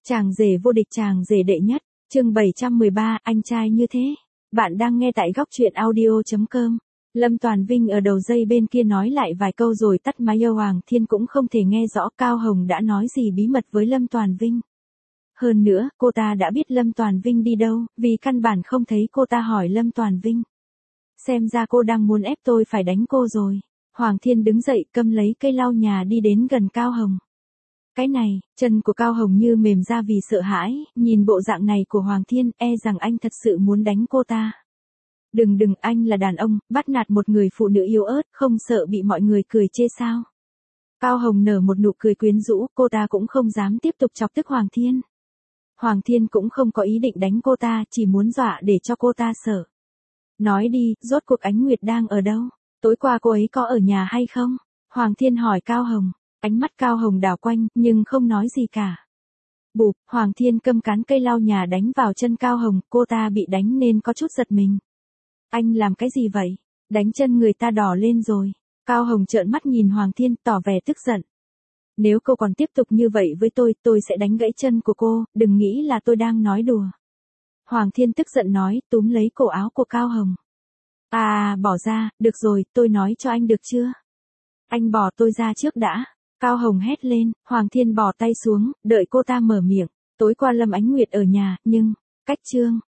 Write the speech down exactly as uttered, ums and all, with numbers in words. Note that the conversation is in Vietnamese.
Chàng rể vô địch chàng rể đệ nhất, chương bảy trăm mười ba, anh trai như thế. Bạn đang nghe tại góc truyện audio chấm com. Lâm Toàn Vinh ở đầu dây bên kia nói lại vài câu rồi tắt máy. Hoàng Thiên cũng không thể nghe rõ Cao Hồng đã nói gì bí mật với Lâm Toàn Vinh. Hơn nữa, cô ta đã biết Lâm Toàn Vinh đi đâu, vì căn bản không thấy cô ta hỏi Lâm Toàn Vinh. Xem ra cô đang muốn ép tôi phải đánh cô rồi. Hoàng Thiên đứng dậy cầm lấy cây lau nhà đi đến gần Cao Hồng. Cái này, chân của Cao Hồng như mềm ra vì sợ hãi, nhìn bộ dạng này của Hoàng Thiên, e rằng anh thật sự muốn đánh cô ta. Đừng đừng, anh là đàn ông, bắt nạt một người phụ nữ yếu ớt, không sợ bị mọi người cười chê sao? Cao Hồng nở một nụ cười quyến rũ, cô ta cũng không dám tiếp tục chọc tức Hoàng Thiên. Hoàng Thiên cũng không có ý định đánh cô ta, chỉ muốn dọa để cho cô ta sợ. Nói đi, rốt cuộc Ánh Nguyệt đang ở đâu? Tối qua cô ấy có ở nhà hay không? Hoàng Thiên hỏi Cao Hồng. Ánh mắt Cao Hồng đảo quanh, nhưng không nói gì cả. Bụp, Hoàng Thiên cầm cán cây lau nhà đánh vào chân Cao Hồng, cô ta bị đánh nên có chút giật mình. Anh làm cái gì vậy? Đánh chân người ta đỏ lên rồi. Cao Hồng trợn mắt nhìn Hoàng Thiên, tỏ vẻ tức giận. Nếu cô còn tiếp tục như vậy với tôi, tôi sẽ đánh gãy chân của cô, đừng nghĩ là tôi đang nói đùa. Hoàng Thiên tức giận nói, túm lấy cổ áo của Cao Hồng. À, bỏ ra, được rồi, tôi nói cho anh được chưa? Anh bỏ tôi ra trước đã. Cao Hồng hét lên, Hoàng Thiên bỏ tay xuống, đợi cô ta mở miệng. Tối qua Lâm Ánh Nguyệt ở nhà, nhưng, cách chương,